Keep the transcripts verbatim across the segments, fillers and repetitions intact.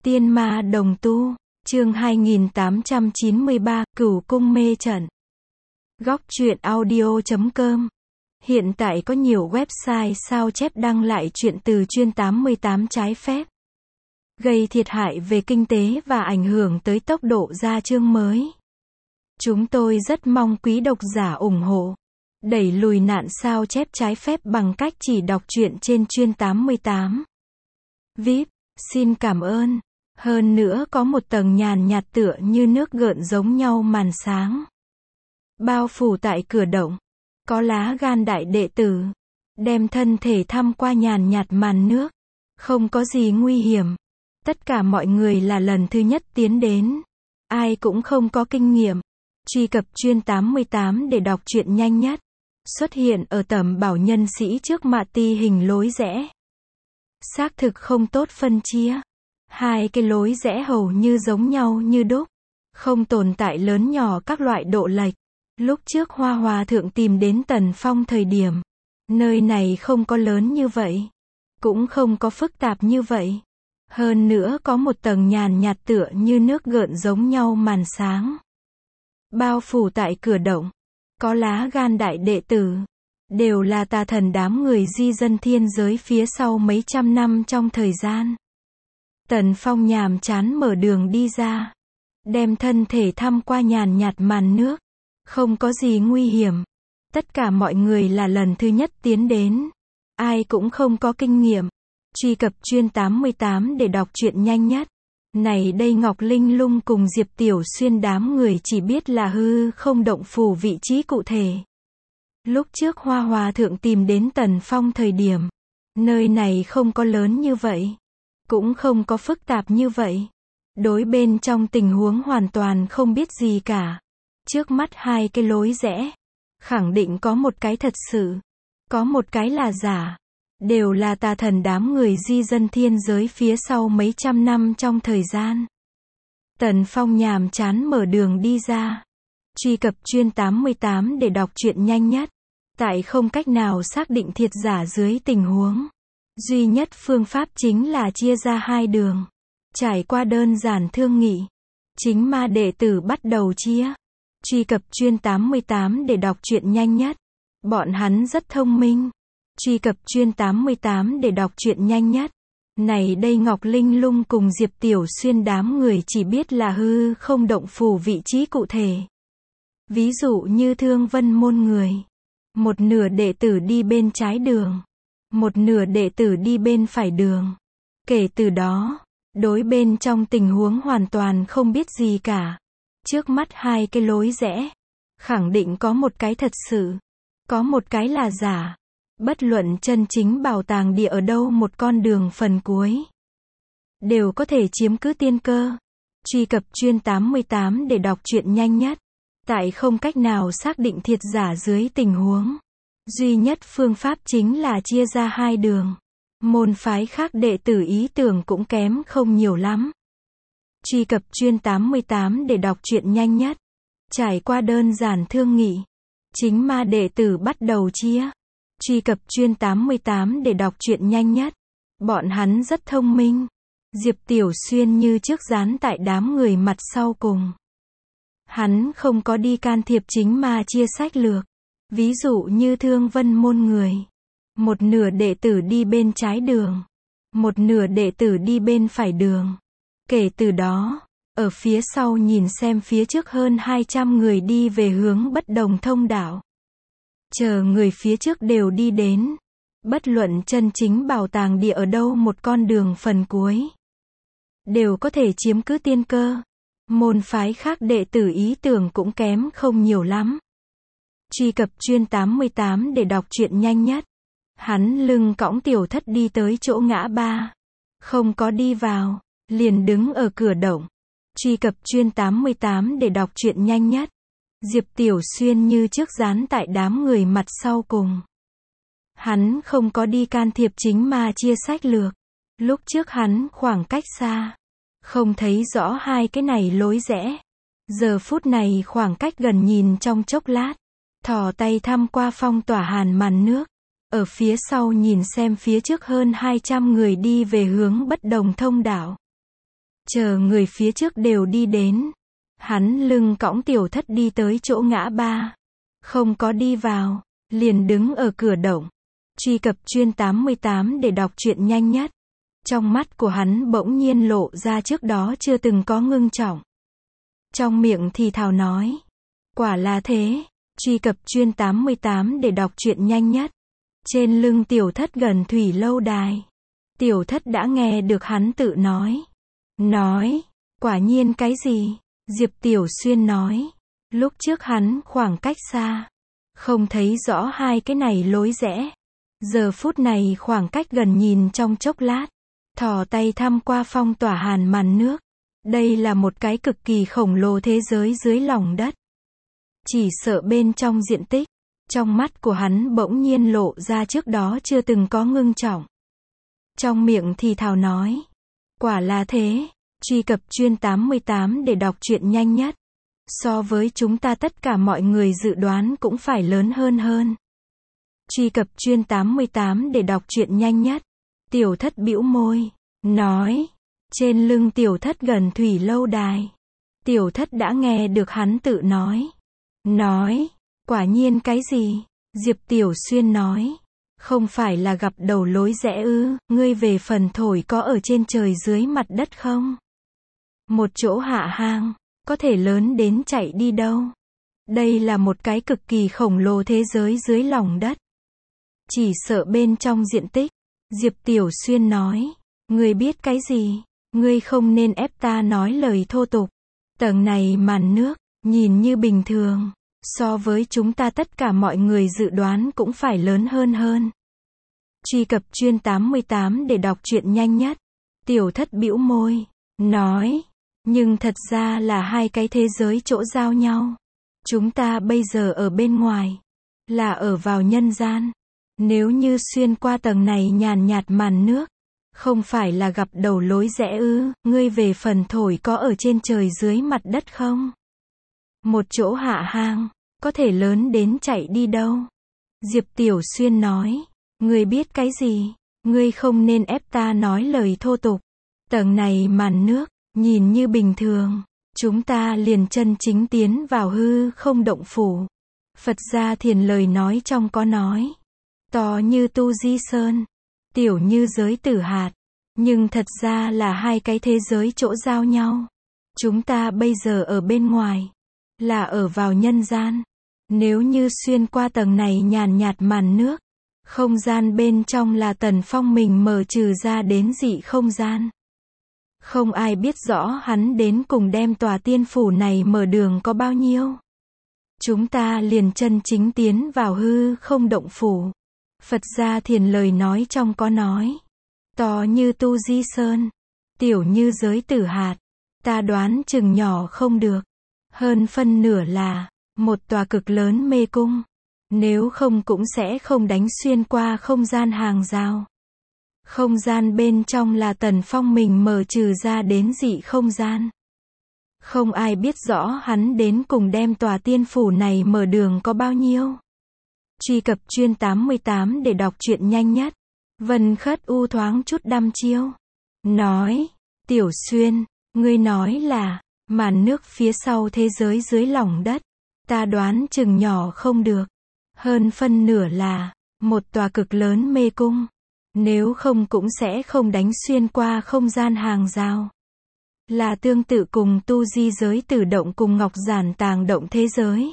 Tiên ma đồng tu, chương hai nghìn tám trăm chín mươi ba, Cửu cung mê trận. Góc truyện audio chấm com. Hiện tại có nhiều website sao chép đăng lại truyện từ chuyên tám mươi tám trái phép, gây thiệt hại về kinh tế và ảnh hưởng tới tốc độ ra chương mới. Chúng tôi rất mong quý độc giả ủng hộ, đẩy lùi nạn sao chép trái phép bằng cách chỉ đọc truyện trên chuyên tám mươi tám. vê i pê, xin cảm ơn. Hơn nữa có một tầng nhàn nhạt tựa như nước gợn giống nhau màn sáng, bao phủ tại cửa động. Có lá gan đại đệ tử, đem thân thể thăm qua nhàn nhạt màn nước. Không có gì nguy hiểm. Tất cả mọi người là lần thứ nhất tiến đến. Ai cũng không có kinh nghiệm. Truy cập chuyên tám mươi tám để đọc truyện nhanh nhất. Xuất hiện ở tầm bảo nhân sĩ trước mạ ti hình lối rẽ. Xác thực không tốt phân chia. Hai cái lối rẽ hầu như giống nhau như đúc. Không tồn tại lớn nhỏ các loại độ lệch. Lúc trước Hoa Hòa Thượng tìm đến Tần Phong thời điểm, nơi này không có lớn như vậy, cũng không có phức tạp như vậy. Hơn nữa có một tầng nhàn nhạt tựa như nước gợn giống nhau màn sáng, bao phủ tại cửa động. Có lá gan đại đệ tử, đều là tà thần đám người di dân thiên giới phía sau mấy trăm năm trong thời gian. Tần Phong nhàm chán mở đường đi ra, đem thân thể thăm qua nhàn nhạt màn nước. Không có gì nguy hiểm. Tất cả mọi người là lần thứ nhất tiến đến. Ai cũng không có kinh nghiệm. Truy cập chuyên tám mươi tám để đọc truyện nhanh nhất. Này đây Ngọc Linh Lung cùng Diệp Tiểu Xuyên đám người chỉ biết là hư không động phủ vị trí cụ thể. Lúc trước Hoa Hòa Thượng tìm đến Tần Phong thời điểm, nơi này không có lớn như vậy, cũng không có phức tạp như vậy. Đối bên trong tình huống hoàn toàn không biết gì cả. Trước mắt hai cái lối rẽ, khẳng định có một cái thật sự, có một cái là giả. Đều là tà thần đám người di dân thiên giới phía sau mấy trăm năm trong thời gian. Tần Phong nhàm chán mở đường đi ra. Truy cập chuyên tám mươi tám để đọc truyện nhanh nhất. Tại không cách nào xác định thiệt giả dưới tình huống, duy nhất phương pháp chính là chia ra hai đường. Trải qua đơn giản thương nghị, chính ma đệ tử bắt đầu chia. Truy cập chuyên tám mươi tám để đọc truyện nhanh nhất. Bọn hắn rất thông minh. Truy cập chuyên tám mươi tám để đọc truyện nhanh nhất. Này đây Ngọc Linh Lung cùng Diệp Tiểu Xuyên đám người chỉ biết là hư không động phủ vị trí cụ thể. Ví dụ như Thương Vân môn người, một nửa đệ tử đi bên trái đường, một nửa đệ tử đi bên phải đường. Kể từ đó, đối bên trong tình huống hoàn toàn không biết gì cả. Trước mắt hai cái lối rẽ, khẳng định có một cái thật sự, có một cái là giả. Bất luận chân chính bảo tàng địa ở đâu một con đường phần cuối, đều có thể chiếm cứ tiên cơ. Truy cập chuyên tám mươi tám để đọc truyện nhanh nhất. Tại không cách nào xác định thiệt giả dưới tình huống, duy nhất phương pháp chính là chia ra hai đường. Môn phái khác đệ tử ý tưởng cũng kém không nhiều lắm. Truy cập chuyên tám mươi tám để đọc truyện nhanh nhất. Trải qua đơn giản thương nghị, chính ma đệ tử bắt đầu chia. Truy cập chuyên tám mươi tám để đọc truyện nhanh nhất. Bọn hắn rất thông minh. Diệp Tiểu Xuyên như trước dán tại đám người mặt sau cùng. Hắn không có đi can thiệp chính ma chia sách lược. Ví dụ như Thương Vân môn người, một nửa đệ tử đi bên trái đường, một nửa đệ tử đi bên phải đường. Kể từ đó, ở phía sau nhìn xem phía trước hơn hai trăm người đi về hướng bất đồng thông đạo. Chờ người phía trước đều đi đến. Bất luận chân chính bảo tàng địa ở đâu một con đường phần cuối, đều có thể chiếm cứ tiên cơ. Môn phái khác đệ tử ý tưởng cũng kém không nhiều lắm. Truy cập chuyên tám mươi tám để đọc truyện nhanh nhất. Hắn lưng cõng tiểu thất đi tới chỗ ngã ba. Không có đi vào, liền đứng ở cửa động. Truy cập chuyên tám mươi tám để đọc truyện nhanh nhất. Diệp Tiểu Xuyên như trước dán tại đám người mặt sau cùng. Hắn không có đi can thiệp chính ma chia sách lược. Lúc trước hắn khoảng cách xa, không thấy rõ hai cái này lối rẽ. Giờ phút này khoảng cách gần nhìn trong chốc lát, thò tay thăm qua phong tỏa hàn màn nước. Ở phía sau nhìn xem phía trước hơn hai trăm người đi về hướng bất đồng thông đạo. Chờ người phía trước đều đi đến. Hắn lưng cõng Tiểu Thất đi tới chỗ ngã ba. Không có đi vào, liền đứng ở cửa động. Truy cập chuyên tám mươi tám để đọc truyện nhanh nhất. Trong mắt của hắn bỗng nhiên lộ ra trước đó chưa từng có ngưng trọng. Trong miệng thì thào nói. Quả là thế. Truy cập chuyên tám mươi tám để đọc truyện nhanh nhất. Trên lưng Tiểu Thất gần thủy lâu đài. Tiểu Thất đã nghe được hắn tự nói. Nói. Quả nhiên cái gì? Diệp Tiểu Xuyên nói. Lúc trước hắn khoảng cách xa. Không thấy rõ hai cái này lối rẽ. Giờ phút này khoảng cách gần nhìn trong chốc lát. Thò tay thăm qua phong tỏa hàn màn nước. Đây là một cái cực kỳ khổng lồ thế giới dưới lòng đất. Chỉ sợ bên trong diện tích. Trong mắt của hắn bỗng nhiên lộ ra trước đó chưa từng có ngưng trọng. Trong miệng thì thào nói. Quả là thế. Truy cập chuyên tám mươi tám để đọc truyện nhanh nhất. So với chúng ta tất cả mọi người dự đoán cũng phải lớn hơn hơn. Truy cập chuyên tám mươi tám để đọc truyện nhanh nhất. Tiểu Thất bĩu môi. Nói. Trên lưng Tiểu Thất gần thủy lâu đài. Tiểu Thất đã nghe được hắn tự nói. Nói. Quả nhiên cái gì? Diệp Tiểu Xuyên nói. Không phải là gặp đầu lối rẽ ư, ngươi về phần thổi có ở trên trời dưới mặt đất không? Một chỗ hạ hang, có thể lớn đến chạy đi đâu? Đây là một cái cực kỳ khổng lồ thế giới dưới lòng đất. Chỉ sợ bên trong diện tích. Diệp Tiểu Xuyên nói. Ngươi biết cái gì? Ngươi không nên ép ta nói lời thô tục. Tầng này màn nước, nhìn như bình thường. So với chúng ta tất cả mọi người dự đoán cũng phải lớn hơn hơn. Truy cập chuyên tám mươi tám để đọc truyện nhanh nhất. Tiểu Thất bĩu môi. Nói. Nhưng thật ra là hai cái thế giới chỗ giao nhau. Chúng ta bây giờ ở bên ngoài. Là ở vào nhân gian. Nếu như xuyên qua tầng này nhàn nhạt màn nước. Không phải là gặp đầu lối rẽ ư, ngươi về phần thổi có ở trên trời dưới mặt đất không? Một chỗ hạ hang, có thể lớn đến chạy đi đâu? Diệp Tiểu Xuyên nói. Ngươi biết cái gì? Ngươi không nên ép ta nói lời thô tục. Tầng này màn nước, nhìn như bình thường. Chúng ta liền chân chính tiến vào hư không động phủ. Phật gia Thiền lời nói trong có nói. To như Tu Di Sơn. Tiểu như giới tử hạt. Nhưng thật ra là hai cái thế giới chỗ giao nhau. Chúng ta bây giờ ở bên ngoài. Là ở vào nhân gian. Nếu như xuyên qua tầng này nhàn nhạt màn nước. Không gian bên trong là Tần Phong mình mở trừ ra đến dị không gian. Không ai biết rõ hắn đến cùng đem tòa tiên phủ này mở đường có bao nhiêu. Chúng ta liền chân chính tiến vào hư không động phủ. Phật gia Thiền lời nói trong có nói. To như Tu Di Sơn. Tiểu như giới tử hạt. Ta đoán chừng nhỏ không được. Hơn phân nửa là một tòa cực lớn mê cung. Nếu không cũng sẽ không đánh xuyên qua không gian hàng rào. Không gian bên trong là Tần Phong mình mở trừ ra đến dị không gian. Không ai biết rõ hắn đến cùng đem tòa tiên phủ này mở đường có bao nhiêu. Truy cập chuyên tám mươi tám để đọc truyện nhanh nhất. Vân Khất U thoáng chút đăm chiêu. Nói. Tiểu Xuyên, ngươi nói là màn nước phía sau thế giới dưới lòng đất. Ta đoán chừng nhỏ không được. Hơn phân nửa là một tòa cực lớn mê cung. Nếu không cũng sẽ không đánh xuyên qua không gian hàng rào. Là tương tự cùng Tu Di giới tử động cùng Ngọc Giản tàng động thế giới.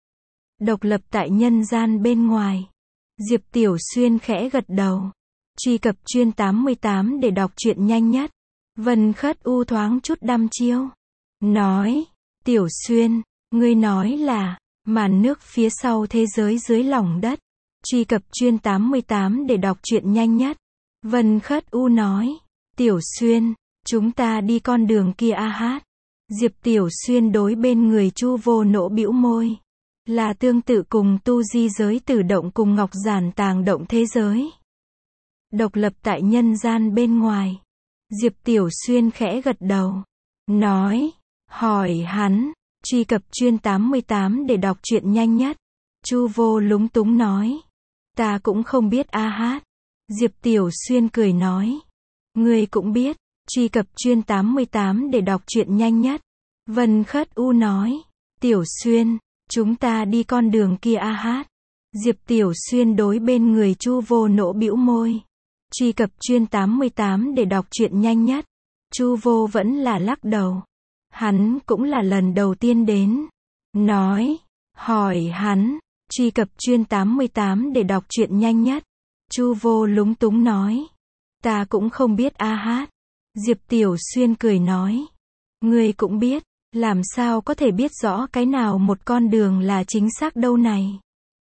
Độc lập tại nhân gian bên ngoài. Diệp Tiểu Xuyên khẽ gật đầu. Truy cập chuyên tám mươi tám để đọc truyện nhanh nhất. Vân Khất U thoáng chút đăm chiêu. Nói. Tiểu Xuyên, ngươi nói là màn nước phía sau thế giới dưới lòng đất. Truy cập chuyên tám mươi tám để đọc truyện nhanh nhất. Vân Khất U nói. Tiểu Xuyên, chúng ta đi con đường kia a hát. Diệp Tiểu Xuyên đối bên người Chu Vô Nỗ bĩu môi. Là tương tự cùng Tu Di giới tử động cùng Ngọc Giản tàng động thế giới. Độc lập tại nhân gian bên ngoài. Diệp Tiểu Xuyên khẽ gật đầu. Nói. Hỏi hắn. Truy cập chuyên tám mươi tám để đọc truyện nhanh nhất. Chu Vô lúng túng nói. Ta cũng không biết a hát. Diệp Tiểu Xuyên cười nói. Ngươi cũng biết. Truy cập chuyên tám mươi tám để đọc truyện nhanh nhất. Vân Khất U nói. Tiểu Xuyên, chúng ta đi con đường kia a hát. Diệp Tiểu Xuyên đối bên người Chu Vô nỗ bĩu môi. Truy cập chuyên tám mươi tám để đọc truyện nhanh nhất. Chu Vô vẫn là lắc đầu. Hắn cũng là lần đầu tiên đến. Nói. Hỏi hắn. Truy cập chuyên tám mươi tám để đọc truyện nhanh nhất. Chu Vô lúng túng nói. Ta cũng không biết a hát. Diệp Tiểu Xuyên cười nói. Ngươi cũng biết. Làm sao có thể biết rõ cái nào một con đường là chính xác đâu này.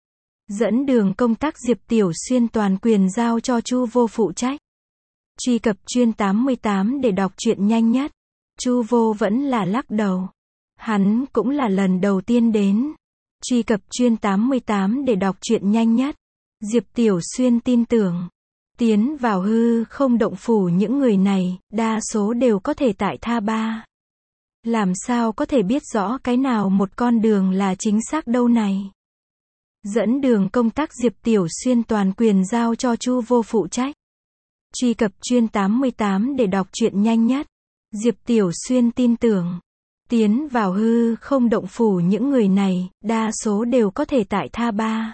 Dẫn đường công tác Diệp Tiểu Xuyên toàn quyền giao cho Chu Vô phụ trách. Truy cập chuyên tám mươi tám để đọc truyện nhanh nhất. Chu Vô vẫn là lắc đầu. Hắn cũng là lần đầu tiên đến. Truy cập chuyên tám mươi tám để đọc truyện nhanh nhất. Diệp Tiểu Xuyên tin tưởng. Tiến vào hư không động phủ những người này, đa số đều có thể tại tha ba. Làm sao có thể biết rõ cái nào một con đường là chính xác đâu này. Dẫn đường công tác Diệp Tiểu Xuyên toàn quyền giao cho Chu Vô phụ trách. Truy cập chuyên tám mươi tám để đọc truyện nhanh nhất. Diệp Tiểu Xuyên tin tưởng. Tiến vào hư không động phủ những người này, đa số đều có thể tại tha ba.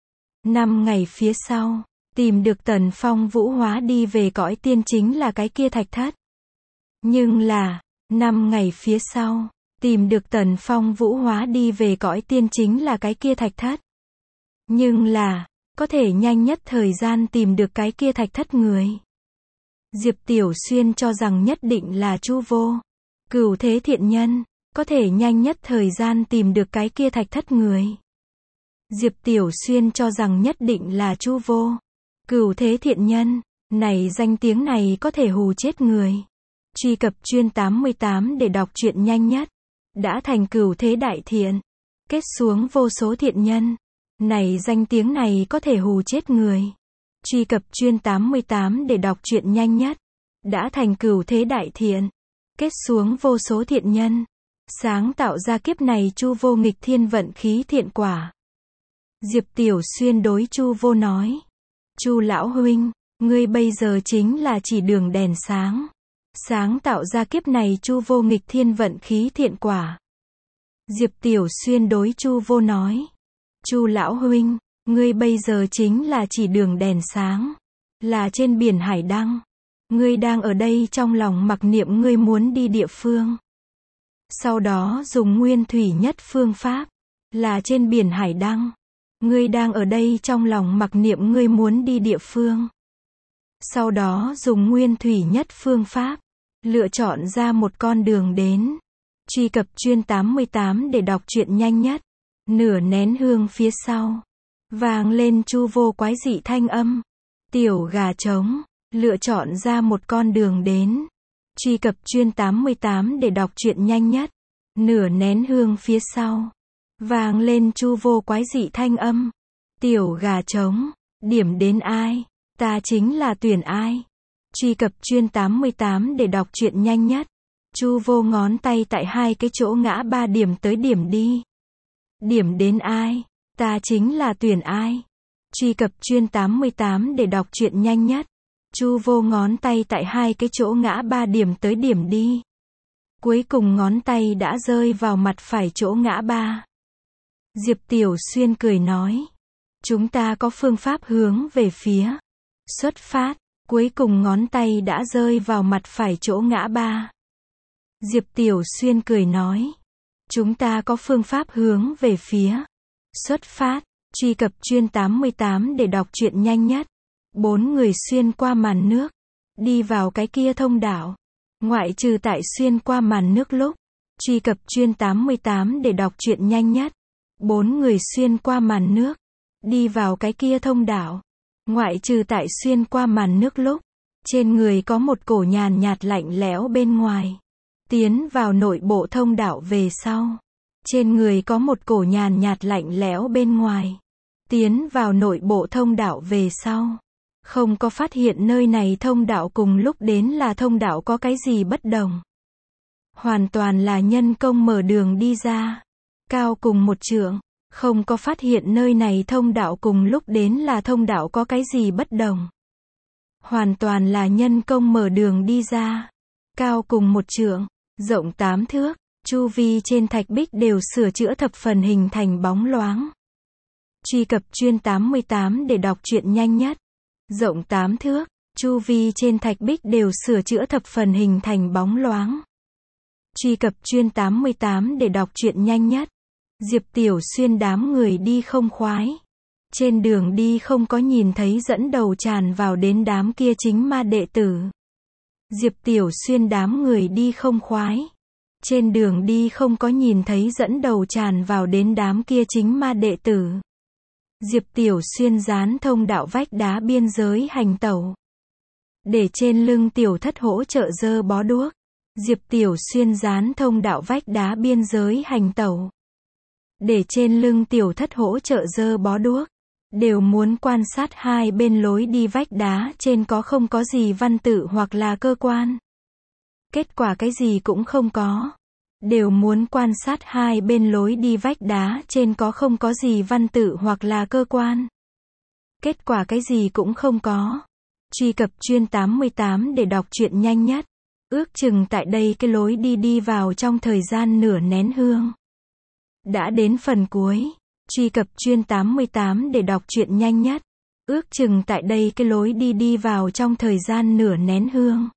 Năm ngày phía sau, tìm được Tần Phong Vũ hóa đi về cõi tiên chính là cái kia thạch thất. Nhưng là, năm ngày phía sau, tìm được Tần Phong Vũ hóa đi về cõi tiên chính là cái kia thạch thất. Nhưng là, có thể nhanh nhất thời gian tìm được cái kia thạch thất người. Diệp Tiểu Xuyên cho rằng nhất định là Chu Vô. Cửu thế thiện nhân, có thể nhanh nhất thời gian tìm được cái kia thạch thất người. Diệp Tiểu Xuyên cho rằng nhất định là Chu Vô. Cửu thế thiện nhân, này danh tiếng này có thể hù chết người. Truy cập chuyên tám mươi tám để đọc truyện nhanh nhất. Đã thành cửu thế đại thiện. Kết xuống vô số thiện nhân. Này danh tiếng này có thể hù chết người. Truy cập chuyên tám mươi tám để đọc truyện nhanh nhất. Đã thành cửu thế đại thiện. Kết xuống vô số thiện nhân. Sáng tạo ra kiếp này Chu Vô nghịch thiên vận khí thiện quả. Diệp Tiểu Xuyên đối Chu Vô nói. Chu lão huynh, ngươi bây giờ chính là chỉ đường đèn sáng. Sáng tạo ra kiếp này Chu Vô nghịch thiên vận khí thiện quả. Diệp Tiểu Xuyên đối Chu Vô nói. Chu lão huynh, ngươi bây giờ chính là chỉ đường đèn sáng. Là trên biển hải đăng. Ngươi đang ở đây trong lòng mặc niệm ngươi muốn đi địa phương. Sau đó dùng nguyên thủy nhất phương pháp. Là trên biển hải đăng. Ngươi đang ở đây trong lòng mặc niệm ngươi muốn đi địa phương. Sau đó dùng nguyên thủy nhất phương pháp. Lựa chọn ra một con đường đến. Truy cập chuyên tám mươi tám để đọc truyện nhanh nhất. Nửa nén hương phía sau. Vang lên Chu Vô quái dị thanh âm. Tiểu gà trống. Lựa chọn ra một con đường đến. Truy cập chuyên tám mươi tám để đọc truyện nhanh nhất. Nửa nén hương phía sau. Vang lên Chu Vô quái dị thanh âm. Tiểu gà trống. Điểm đến ai? Ta chính là tuyển ai? Truy cập chuyên tám mươi tám để đọc truyện nhanh nhất. Chu Vô ngón tay tại hai cái chỗ ngã ba điểm tới điểm đi. Điểm đến ai? Ta chính là tuyển ai? Truy cập chuyên tám mươi tám để đọc truyện nhanh nhất. Chu Vô ngón tay tại hai cái chỗ ngã ba điểm tới điểm đi. Cuối cùng ngón tay đã rơi vào mặt phải chỗ ngã ba. Diệp Tiểu Xuyên cười nói. Chúng ta có phương pháp hướng về phía. Xuất phát. Cuối cùng ngón tay đã rơi vào mặt phải chỗ ngã ba. Diệp Tiểu Xuyên cười nói. Chúng ta có phương pháp hướng về phía. Xuất phát. Truy cập chuyên tám mươi tám để đọc truyện nhanh nhất. Bốn người xuyên qua màn nước. Đi vào cái kia thông đạo. Ngoại trừ tại xuyên qua màn nước lúc. Truy cập chuyên tám mươi tám để đọc truyện nhanh nhất. Bốn người xuyên qua màn nước. Đi vào cái kia thông đạo. Ngoại trừ tại xuyên qua màn nước lúc. Trên người có một cổ nhàn nhạt lạnh lẽo bên ngoài. Tiến vào nội bộ thông đạo về sau. Trên người có một cổ nhàn nhạt lạnh lẽo bên ngoài. Tiến vào nội bộ thông đạo về sau. Không có phát hiện nơi này thông đạo cùng lúc đến là thông đạo có cái gì bất đồng. Hoàn toàn là nhân công mở đường đi ra. Cao cùng một trượng. Không có phát hiện nơi này thông đạo cùng lúc đến là thông đạo có cái gì bất đồng. Hoàn toàn là nhân công mở đường đi ra. cao cùng một trượng, rộng tám thước, chu vi trên thạch bích đều sửa chữa thập phần hình thành bóng loáng. Truy cập chuyên tám mươi tám để đọc truyện nhanh nhất. Rộng tám thước, chu vi trên thạch bích đều sửa chữa thập phần hình thành bóng loáng. Truy cập chuyên tám mươi tám để đọc truyện nhanh nhất. Diệp Tiểu Xuyên đám người đi không khoái. Trên đường đi không có nhìn thấy dẫn đầu tràn vào đến đám kia chính ma đệ tử. Diệp Tiểu Xuyên đám người đi không khoái. Trên đường đi không có nhìn thấy dẫn đầu tràn vào đến đám kia chính ma đệ tử. Diệp Tiểu Xuyên dán thông đạo vách đá biên giới hành tẩu. Để trên lưng Tiểu Thất hỗ trợ dơ bó đuốc. Diệp Tiểu Xuyên dán thông đạo vách đá biên giới hành tẩu. Để trên lưng Tiểu Thất hỗ trợ dơ bó đuốc. Đều muốn quan sát hai bên lối đi vách đá trên có không có gì văn tự hoặc là cơ quan. Kết quả cái gì cũng không có. Đều muốn quan sát hai bên lối đi vách đá trên có không có gì văn tự hoặc là cơ quan. Kết quả cái gì cũng không có. Truy cập chuyên tám mươi tám để đọc truyện nhanh nhất. Ước chừng tại đây cái lối đi đi vào trong thời gian nửa nén hương. Đã đến phần cuối. Truy cập chuyên tám mươi tám để đọc truyện nhanh nhất. Ước chừng tại đây cái lối đi đi vào trong thời gian nửa nén hương.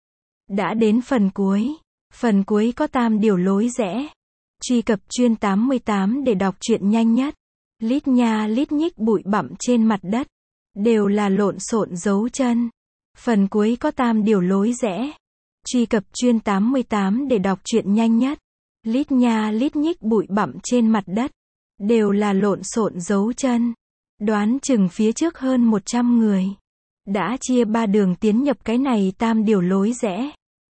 Đã đến phần cuối. Phần cuối có tam điều lối rẽ. Truy cập chuyên tám mươi tám để đọc truyện nhanh nhất. Lít nha lít nhích bụi bặm trên mặt đất. Đều là lộn xộn dấu chân. Phần cuối có tam điều lối rẽ. Truy cập chuyên tám mươi tám để đọc truyện nhanh nhất. Lít nha lít nhích bụi bặm trên mặt đất. Đều là lộn xộn dấu chân. Đoán chừng phía trước hơn một trăm người. Đã chia ba đường tiến nhập cái này tam điều lối rẽ.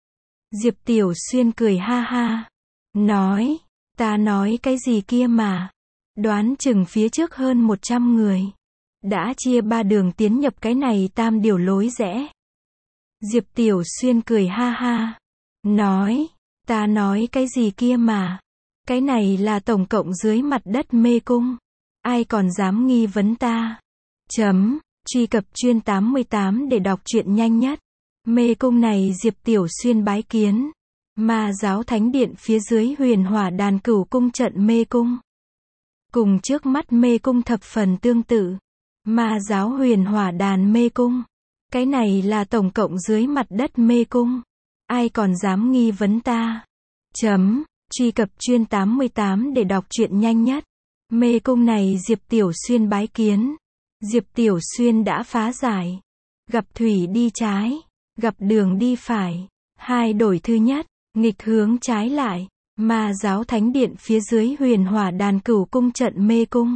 Diệp Tiểu Xuyên cười ha ha. Nói, ta nói cái gì kia mà. Đoán chừng phía trước hơn một trăm người. Đã chia ba đường tiến nhập cái này tam điều lối rẽ. Diệp Tiểu Xuyên cười ha ha. Nói, ta nói cái gì kia mà. Cái này là tổng cộng dưới mặt đất mê cung. Ai còn dám nghi vấn ta. Chấm, truy cập chuyên tám mươi tám để đọc truyện nhanh nhất. Mê cung này Diệp Tiểu Xuyên bái kiến. Ma giáo thánh điện phía dưới huyền hỏa đàn cửu cung trận mê cung. Cùng trước mắt mê cung thập phần tương tự. Ma giáo huyền hỏa đàn mê cung. Cái này là tổng cộng dưới mặt đất mê cung. Ai còn dám nghi vấn ta. Chấm, truy cập chuyên tám mươi tám để đọc truyện nhanh nhất. Mê cung này Diệp Tiểu Xuyên bái kiến. Diệp Tiểu Xuyên đã phá giải. Gặp thủy đi trái. Gặp đường đi phải. Hai đổi thứ nhất. Nghịch hướng trái lại. Ma giáo thánh điện phía dưới huyền hỏa đàn cửu cung trận mê cung.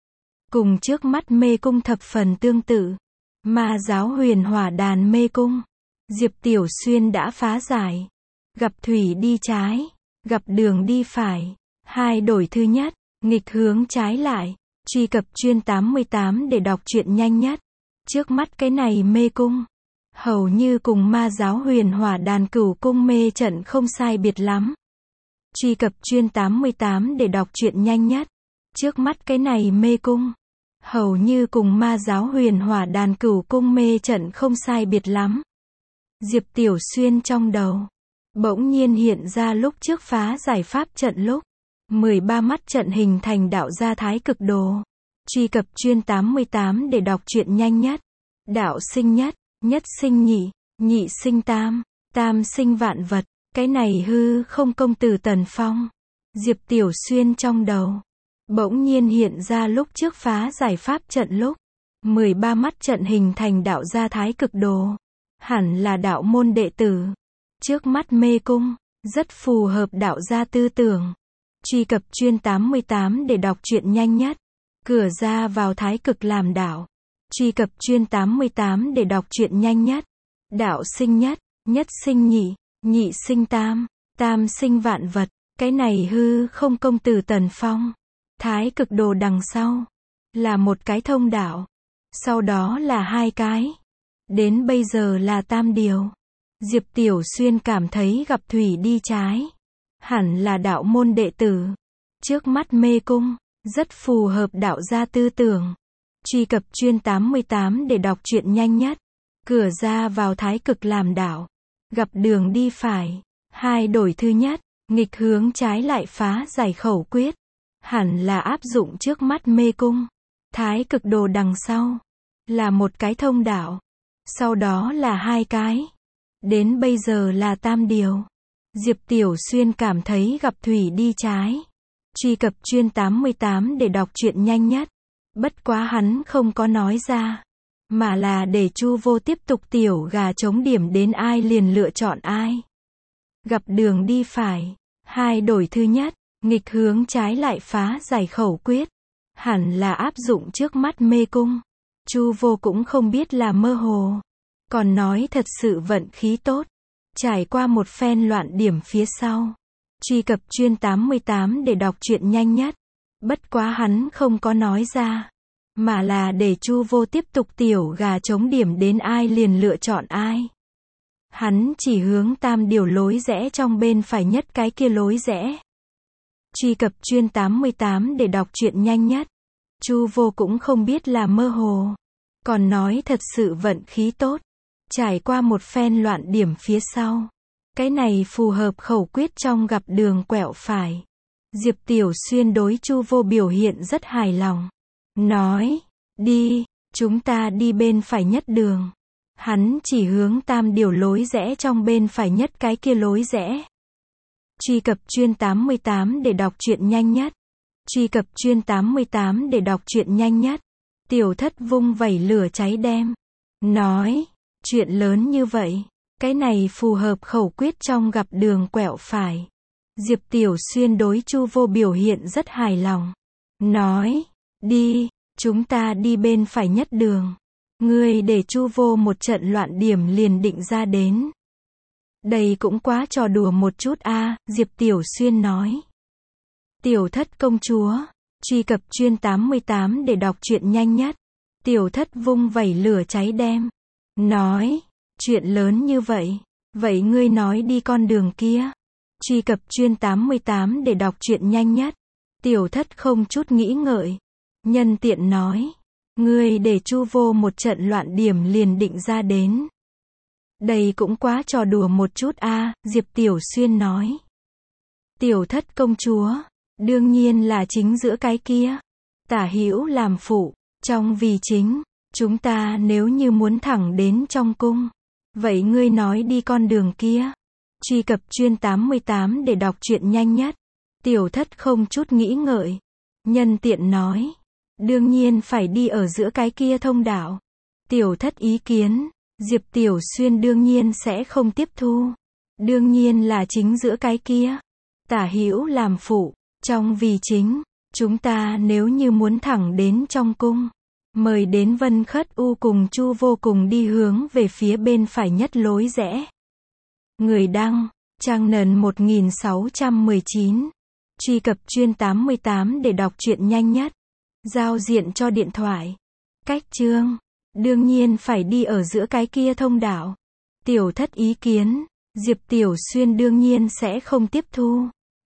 Cùng trước mắt mê cung thập phần tương tự. Ma giáo huyền hỏa đàn mê cung. Diệp Tiểu Xuyên đã phá giải. Gặp thủy đi trái. Gặp đường đi phải. Hai đổi thứ nhất. Nghịch hướng trái lại. Truy cập chuyên tám mươi tám để đọc truyện nhanh nhất. Trước mắt cái này mê cung. Hầu như cùng ma giáo huyền hỏa đàn cửu cung mê trận không sai biệt lắm. Truy cập chuyên tám mươi tám để đọc truyện nhanh nhất. Trước mắt cái này mê cung. Hầu như cùng ma giáo huyền hỏa đàn cửu cung mê trận không sai biệt lắm. Diệp Tiểu Xuyên trong đầu. Bỗng nhiên hiện ra lúc trước phá giải pháp trận lúc. mười ba mắt trận hình thành đạo gia thái cực đồ. Truy cập chuyên tám mươi tám để đọc truyện nhanh nhất. Đạo sinh nhất, nhất sinh nhị, nhị sinh tam, tam sinh vạn vật. Cái này hư không công tử Tần Phong. Diệp Tiểu Xuyên trong đầu. Bỗng nhiên hiện ra lúc trước phá giải pháp trận lúc. mười ba mắt trận hình thành đạo gia thái cực đồ. Hẳn là đạo môn đệ tử. Trước mắt mê cung. Rất phù hợp đạo gia tư tưởng. Truy cập chuyên tám mươi tám để đọc truyện nhanh nhất. Cửa ra vào thái cực làm đạo. Truy cập chuyên tám mươi tám để đọc truyện nhanh nhất. Đạo sinh nhất, nhất sinh nhị, nhị sinh tam, tam sinh vạn vật. Cái này hư không công tử Tần Phong. Thái cực đồ đằng sau. Là một cái thông đạo. Sau đó là hai cái. Đến bây giờ là tam điều. Diệp Tiểu Xuyên cảm thấy gặp thủy đi trái. Hẳn là đạo môn đệ tử. Trước mắt mê cung. Rất phù hợp đạo gia tư tưởng. Truy cập chuyên tám mươi tám để đọc truyện nhanh nhất. Cửa ra vào thái cực làm đạo. Gặp đường đi phải. Hai đổi thứ nhất. Nghịch hướng trái lại phá giải khẩu quyết. Hẳn là áp dụng trước mắt mê cung. Thái cực đồ đằng sau. Là một cái thông đạo. Sau đó là hai cái. Đến bây giờ là tam điều. Diệp Tiểu Xuyên cảm thấy gặp thủy đi trái. Truy cập chuyên tám mươi tám để đọc truyện nhanh nhất. Bất quá hắn không có nói ra. Mà là để Chu Vô tiếp tục tiểu gà chống điểm đến ai liền lựa chọn ai. Gặp đường đi phải. Hai đổi thứ nhất. Nghịch hướng trái lại phá giải khẩu quyết. Hẳn là áp dụng trước mắt mê cung. Chu Vô cũng không biết là mơ hồ. Còn nói thật sự vận khí tốt. Trải qua một phen loạn điểm phía sau. Truy cập chuyên tám mươi tám để đọc truyện nhanh nhất. Bất quá hắn không có nói ra. Mà là để Chu Vô tiếp tục tiểu gà chống điểm đến ai liền lựa chọn ai. Hắn chỉ hướng tam điều lối rẽ trong bên phải nhất cái kia lối rẽ. Truy cập chuyên tám mươi tám để đọc truyện nhanh nhất. Chu Vô cũng không biết là mơ hồ. Còn nói thật sự vận khí tốt. Trải qua một phen loạn điểm phía sau. Cái này phù hợp khẩu quyết trong gặp đường quẹo phải. Diệp Tiểu Xuyên đối Chu Vô biểu hiện rất hài lòng. Nói, đi, chúng ta đi bên phải nhất đường. Hắn chỉ hướng tam điều lối rẽ trong bên phải nhất cái kia lối rẽ. Truy cập chuyên tám mươi tám để đọc truyện nhanh nhất. Truy cập chuyên tám mươi tám để đọc truyện nhanh nhất. Tiểu Thất vung vẩy lửa cháy đem. Nói, chuyện lớn như vậy. Cái này phù hợp khẩu quyết trong gặp đường quẹo phải. Diệp Tiểu Xuyên đối Chu Vô biểu hiện rất hài lòng. Nói, đi, chúng ta đi bên phải nhất đường. Ngươi để Chu Vô một trận loạn điểm liền định ra đến. Đây cũng quá trò đùa một chút a, à, Diệp Tiểu Xuyên nói. Tiểu Thất công chúa. Truy cập chuyên tám mươi tám để đọc truyện nhanh nhất. Tiểu Thất vung vẩy lửa cháy đem. Nói, chuyện lớn như vậy. Vậy ngươi nói đi con đường kia. Truy cập chuyên tám mươi tám để đọc truyện nhanh nhất. Tiểu Thất không chút nghĩ ngợi. Nhân tiện nói. Ngươi để Chu Vô một trận loạn điểm liền định ra đến. Đây cũng quá trò đùa một chút a, à, Diệp Tiểu Xuyên nói. Tiểu Thất công chúa. Đương nhiên là chính giữa cái kia. Tả hữu làm phụ. Trong vì chính. Chúng ta nếu như muốn thẳng đến trong cung. Vậy ngươi nói đi con đường kia. Truy cập chuyên tám mươi tám để đọc truyện nhanh nhất. Tiểu Thất không chút nghĩ ngợi. Nhân tiện nói. Đương nhiên phải đi ở giữa cái kia thông đạo. Tiểu Thất ý kiến. Diệp Tiểu Xuyên đương nhiên sẽ không tiếp thu. Đương nhiên là chính giữa cái kia. Tả hữu làm phụ. Trong vì chính. Chúng ta nếu như muốn thẳng đến trong cung. Mời đến Vân Khất U cùng Chu Vô cùng đi hướng về phía bên phải nhất lối rẽ. Người đăng. Trang nền một nghìn sáu trăm mười chín. Truy cập chuyên tám mươi tám để đọc truyện nhanh nhất. Giao diện cho điện thoại. Cách chương. Đương nhiên phải đi ở giữa cái kia thông đạo. Tiểu Thất ý kiến. Diệp Tiểu Xuyên đương nhiên sẽ không tiếp thu.